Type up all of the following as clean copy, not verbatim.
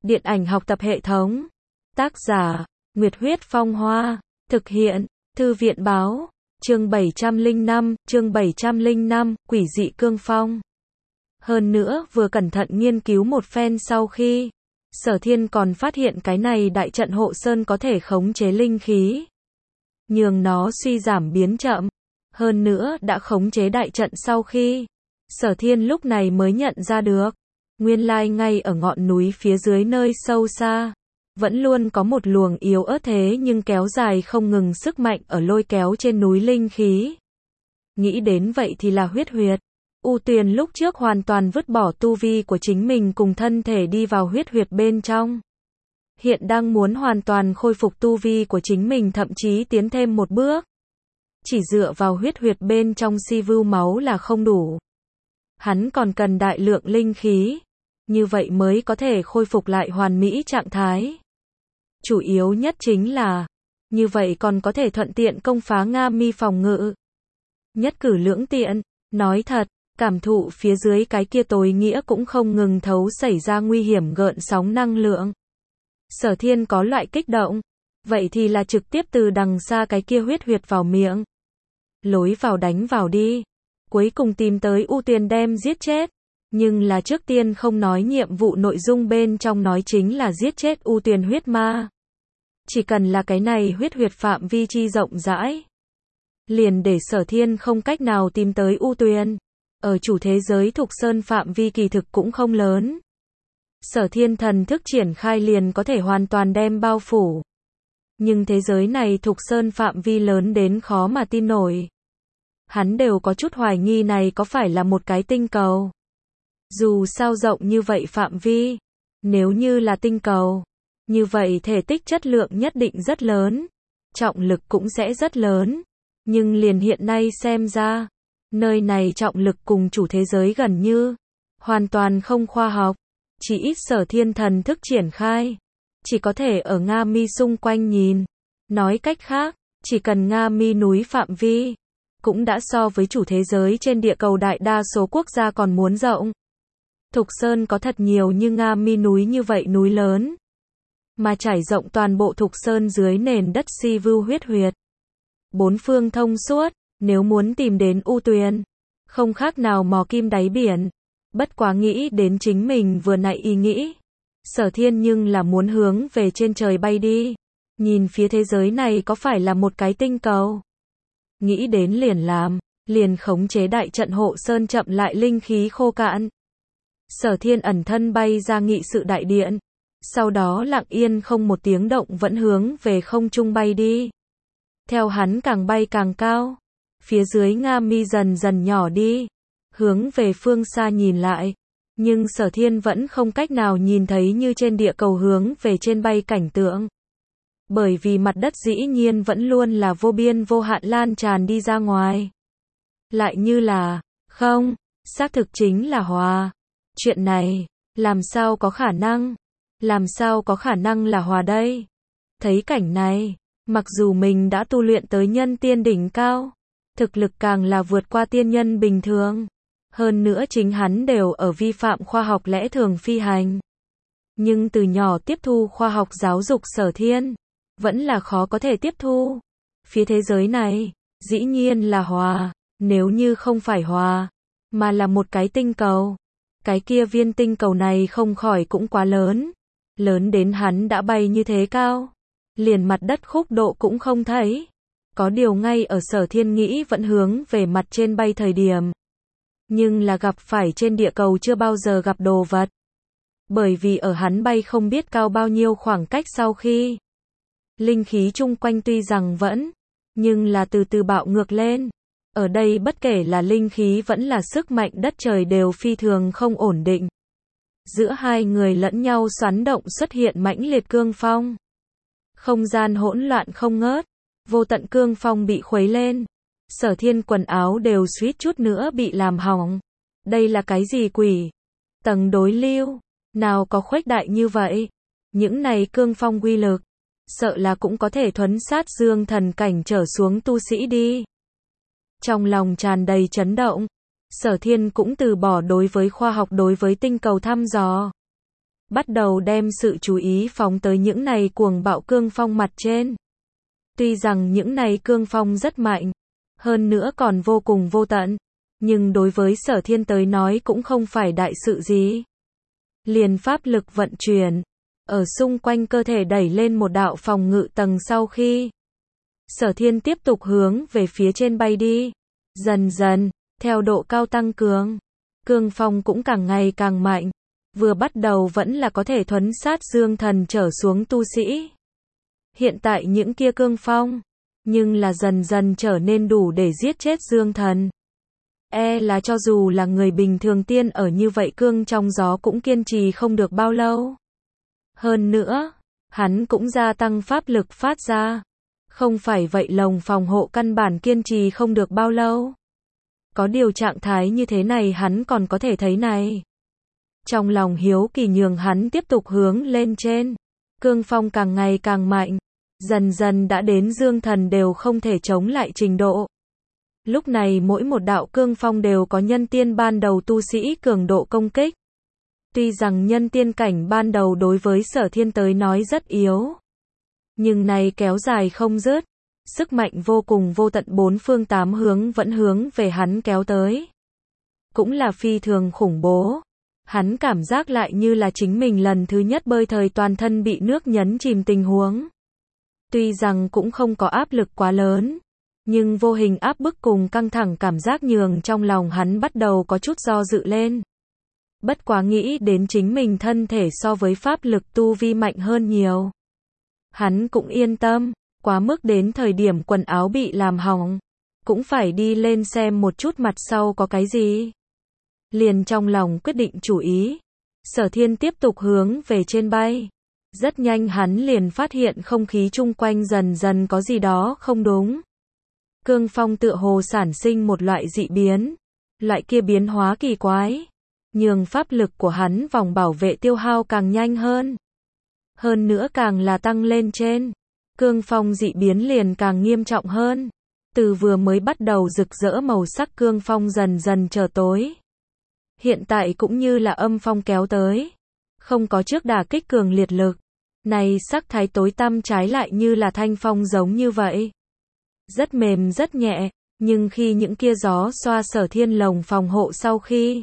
Điện ảnh học tập hệ thống. Tác giả, Nguyệt Huyết Phong Hoa. Thực hiện, Thư viện Báo. Chương 705, Quỷ dị cương phong. Hơn nữa, vừa cẩn thận nghiên cứu một phen sau khi, Sở Thiên còn phát hiện cái này đại trận hộ sơn có thể khống chế linh khí, nhường nó suy giảm biến chậm. Hơn nữa, đã khống chế đại trận sau khi, Sở Thiên lúc này mới nhận ra được, nguyên lai ngay ở ngọn núi phía dưới nơi sâu xa, vẫn luôn có một luồng yếu ớt thế nhưng kéo dài không ngừng sức mạnh ở lôi kéo trên núi linh khí. Nghĩ đến vậy thì là huyết huyệt. U Tuyền lúc trước hoàn toàn vứt bỏ tu vi của chính mình cùng thân thể đi vào huyết huyệt bên trong. Hiện đang muốn hoàn toàn khôi phục tu vi của chính mình, thậm chí tiến thêm một bước. Chỉ dựa vào huyết huyệt bên trong si vưu máu là không đủ. Hắn còn cần đại lượng linh khí. Như vậy mới có thể khôi phục lại hoàn mỹ trạng thái. Chủ yếu nhất chính là, như vậy còn có thể thuận tiện công phá Nga Mi phòng ngự. Nhất cử lưỡng tiện. Nói thật, cảm thụ phía dưới cái kia tối nghĩa cũng không ngừng thấu xảy ra nguy hiểm gợn sóng năng lượng. Sở Thiên có loại kích động. Vậy thì là trực tiếp từ đằng xa cái kia huyết huyệt vào miệng. Lối vào đánh vào đi. Cuối cùng tìm tới U Tuyền đem giết chết. Nhưng là trước tiên không nói nhiệm vụ nội dung bên trong, nói chính là giết chết U Tuyền huyết ma. Chỉ cần là cái này huyết huyệt phạm vi chi rộng rãi, liền để Sở Thiên không cách nào tìm tới U Tuyền. Ở chủ thế giới Thục Sơn phạm vi kỳ thực cũng không lớn. Sở Thiên thần thức triển khai liền có thể hoàn toàn đem bao phủ. Nhưng thế giới này Thục Sơn phạm vi lớn đến khó mà tin nổi. Hắn đều có chút hoài nghi này có phải là một cái tinh cầu. Dù sao rộng như vậy phạm vi, nếu như là tinh cầu, như vậy thể tích chất lượng nhất định rất lớn, trọng lực cũng sẽ rất lớn. Nhưng liền hiện nay xem ra, nơi này trọng lực cùng chủ thế giới gần như hoàn toàn không khoa học. Chỉ ít Sở Thiên thần thức triển khai, chỉ có thể ở Nga Mi xung quanh nhìn. Nói cách khác, chỉ cần Nga Mi núi phạm vi, cũng đã so với chủ thế giới trên địa cầu đại đa số quốc gia còn muốn rộng. Thục Sơn có thật nhiều như Nga Mi núi như vậy núi lớn, mà trải rộng toàn bộ Thục Sơn dưới nền đất si vưu huyết huyệt. Bốn phương thông suốt, nếu muốn tìm đến U Tuyền, không khác nào mò kim đáy biển. Bất quá nghĩ đến chính mình vừa nãy ý nghĩ, Sở Thiên nhưng là muốn hướng về trên trời bay đi, nhìn phía thế giới này có phải là một cái tinh cầu. Nghĩ đến liền làm, liền khống chế đại trận hộ sơn chậm lại linh khí khô cạn. Sở Thiên ẩn thân bay ra nghị sự đại điện, sau đó lặng yên không một tiếng động vẫn hướng về không trung bay đi. Theo hắn càng bay càng cao, phía dưới Nga Mi dần dần nhỏ đi, hướng về phương xa nhìn lại, nhưng Sở Thiên vẫn không cách nào nhìn thấy như trên địa cầu hướng về trên bay cảnh tượng. Bởi vì mặt đất dĩ nhiên vẫn luôn là vô biên vô hạn lan tràn đi ra ngoài. Lại như là, không, xác thực chính là hòa. Chuyện này, làm sao có khả năng? Làm sao có khả năng là hòa đây? Thấy cảnh này, mặc dù mình đã tu luyện tới nhân tiên đỉnh cao, thực lực càng là vượt qua tiên nhân bình thường. Hơn nữa chính hắn đều ở vi phạm khoa học lẽ thường phi hành. Nhưng từ nhỏ tiếp thu khoa học giáo dục Sở Thiên, vẫn là khó có thể tiếp thu. Phía thế giới này, dĩ nhiên là hòa, nếu như không phải hòa, mà là một cái tinh cầu. Cái kia viên tinh cầu này không khỏi cũng quá lớn. Lớn đến hắn đã bay như thế cao, liền mặt đất khúc độ cũng không thấy. Có điều ngay ở Sở Thiên nghĩ vẫn hướng về mặt trên bay thời điểm, nhưng là gặp phải trên địa cầu chưa bao giờ gặp đồ vật. Bởi vì ở hắn bay không biết cao bao nhiêu khoảng cách sau khi, linh khí chung quanh tuy rằng vẫn, nhưng là từ từ bạo ngược lên. Ở đây bất kể là linh khí vẫn là sức mạnh đất trời đều phi thường không ổn định. Giữa hai người lẫn nhau xoắn động xuất hiện mãnh liệt cương phong. Không gian hỗn loạn không ngớt, vô tận cương phong bị khuấy lên. Sở Thiên quần áo đều suýt chút nữa bị làm hỏng. Đây là cái gì quỷ? Tầng đối lưu, nào có khuếch đại như vậy? Những này cương phong uy lực, sợ là cũng có thể thuấn sát dương thần cảnh trở xuống tu sĩ đi. Trong lòng tràn đầy chấn động, Sở Thiên cũng từ bỏ đối với khoa học đối với tinh cầu thăm dò. bắt đầu đem sự chú ý phóng tới những này cuồng bạo cương phong mặt trên. Tuy rằng những này cương phong rất mạnh, hơn nữa còn vô cùng vô tận, nhưng đối với Sở Thiên tới nói cũng không phải đại sự gì. Liền pháp lực vận chuyển, ở xung quanh cơ thể đẩy lên một đạo phòng ngự tầng sau khi Sở Thiên tiếp tục hướng về phía trên bay đi. Dần dần, theo độ cao tăng cường, cương phong cũng càng ngày càng mạnh. Vừa bắt đầu vẫn là có thể thuấn sát dương thần trở xuống tu sĩ. Hiện tại những kia cương phong, nhưng là dần dần trở nên đủ để giết chết dương thần. Là cho dù là người bình thường tiên ở như vậy cương trong gió cũng kiên trì không được bao lâu. Hơn nữa, hắn cũng gia tăng pháp lực phát ra. Không phải vậy lồng phòng hộ căn bản kiên trì không được bao lâu. Có điều trạng thái như thế này hắn còn có thể thấy này. Trong lòng hiếu kỳ nhường hắn tiếp tục hướng lên trên. Cương phong càng ngày càng mạnh. Dần dần đã đến dương thần đều không thể chống lại trình độ. Lúc này mỗi một đạo cương phong đều có nhân tiên ban đầu tu sĩ cường độ công kích. Tuy rằng nhân tiên cảnh ban đầu đối với Sở Thiên tới nói rất yếu. Nhưng này kéo dài không dứt. Sức mạnh vô cùng vô tận bốn phương tám hướng vẫn hướng về hắn kéo tới. Cũng là phi thường khủng bố. Hắn cảm giác lại như là chính mình lần thứ nhất bơi thời toàn thân bị nước nhấn chìm tình huống. Tuy rằng cũng không có áp lực quá lớn, nhưng vô hình áp bức cùng căng thẳng cảm giác nhường trong lòng hắn bắt đầu có chút do dự lên. Bất quá nghĩ đến chính mình thân thể so với pháp lực tu vi mạnh hơn nhiều. Hắn cũng yên tâm, quá mức đến thời điểm quần áo bị làm hỏng, cũng phải đi lên xem một chút mặt sau có cái gì. Liền trong lòng quyết định chủ ý, Sở Thiên tiếp tục hướng về trên bay. Rất nhanh hắn liền phát hiện không khí chung quanh dần dần có gì đó không đúng. Cương phong tựa hồ sản sinh một loại dị biến. Loại kia biến hóa kỳ quái, nhường pháp lực của hắn vòng bảo vệ tiêu hao càng nhanh hơn. Hơn nữa càng là tăng lên trên, cương phong dị biến liền càng nghiêm trọng hơn. Từ vừa mới bắt đầu rực rỡ màu sắc cương phong dần dần trở tối. Hiện tại cũng như là âm phong kéo tới. Không có trước đả kích cường liệt lực. Này sắc thái tối tăm trái lại như là thanh phong giống như vậy. Rất mềm rất nhẹ, nhưng khi những kia gió xoa Sở Thiên lồng phòng hộ sau khi,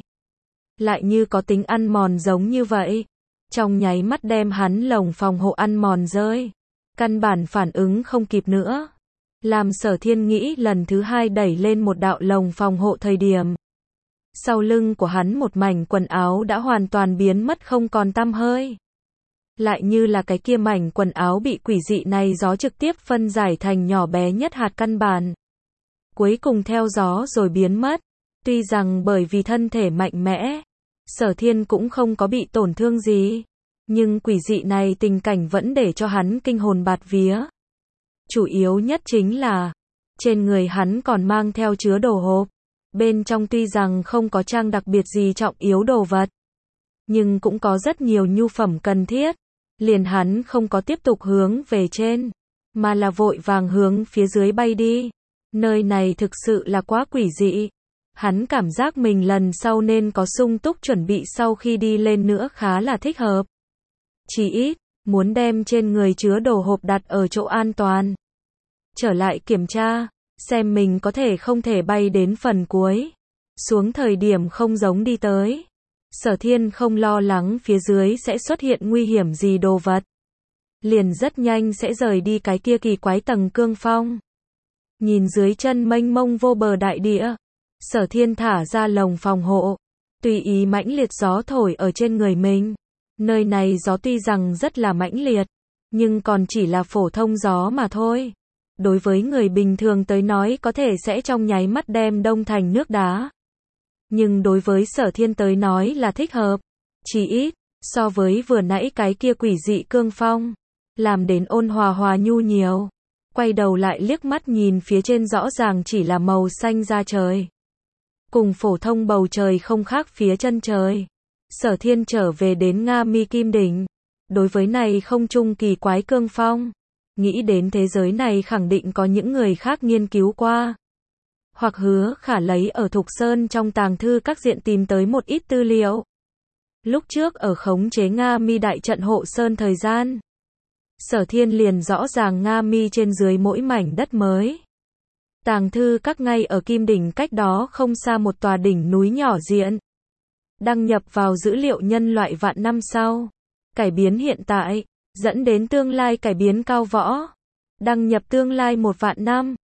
lại như có tính ăn mòn giống như vậy. Trong nháy mắt đem hắn lồng phòng hộ ăn mòn rơi. Căn bản phản ứng không kịp nữa. Làm Sở Thiên nghĩ lần thứ hai đẩy lên một đạo lồng phòng hộ thời điểm. Sau lưng của hắn một mảnh quần áo đã hoàn toàn biến mất không còn tăm hơi. Lại như là cái kia mảnh quần áo bị quỷ dị này gió trực tiếp phân giải thành nhỏ bé nhất hạt căn bản. Cuối cùng theo gió rồi biến mất. Tuy rằng bởi vì thân thể mạnh mẽ, Sở Thiên cũng không có bị tổn thương gì. Nhưng quỷ dị này tình cảnh vẫn để cho hắn kinh hồn bạt vía. Chủ yếu nhất chính là, trên người hắn còn mang theo chứa đồ hộp. Bên trong tuy rằng không có trang đặc biệt gì trọng yếu đồ vật, nhưng cũng có rất nhiều nhu phẩm cần thiết. Liền hắn không có tiếp tục hướng về trên, mà là vội vàng hướng phía dưới bay đi. Nơi này thực sự là quá quỷ dị. Hắn cảm giác mình lần sau nên có sung túc chuẩn bị sau khi đi lên nữa khá là thích hợp. Chỉ ít, muốn đem trên người chứa đồ hộp đặt ở chỗ an toàn. Trở lại kiểm tra, xem mình có thể không thể bay đến phần cuối. Xuống thời điểm không giống đi tới. Sở Thiên không lo lắng phía dưới sẽ xuất hiện nguy hiểm gì đồ vật. Liền rất nhanh sẽ rời đi cái kia kỳ quái tầng cương phong. Nhìn dưới chân mênh mông vô bờ đại địa, Sở Thiên thả ra lồng phòng hộ. Tùy ý mãnh liệt gió thổi ở trên người mình. Nơi này gió tuy rằng rất là mãnh liệt, nhưng còn chỉ là phổ thông gió mà thôi. Đối với người bình thường tới nói có thể sẽ trong nháy mắt đem đông thành nước đá. Nhưng đối với Sở Thiên tới nói là thích hợp. Chỉ ít, so với vừa nãy cái kia quỷ dị cương phong, làm đến ôn hòa hòa nhu nhiều. Quay đầu lại liếc mắt nhìn phía trên rõ ràng chỉ là màu xanh da trời. Cùng phổ thông bầu trời không khác phía chân trời. Sở Thiên trở về đến Nga Mi Kim Đỉnh. Đối với này không trung kỳ quái cương phong, nghĩ đến thế giới này khẳng định có những người khác nghiên cứu qua. Hoặc Hứa Khả lấy ở Thục Sơn trong tàng thư các diện tìm tới một ít tư liệu. Lúc trước ở khống chế Nga Mi đại trận hộ sơn thời gian, Sở Thiên liền rõ ràng Nga Mi trên dưới mỗi mảnh đất mới. Tàng thư các ngay ở Kim Đỉnh cách đó không xa một tòa đỉnh núi nhỏ diện. Đăng nhập vào dữ liệu nhân loại vạn năm sau. Cải biến hiện tại, dẫn đến tương lai cải biến cao võ. Đăng nhập tương lai 1 vạn năm.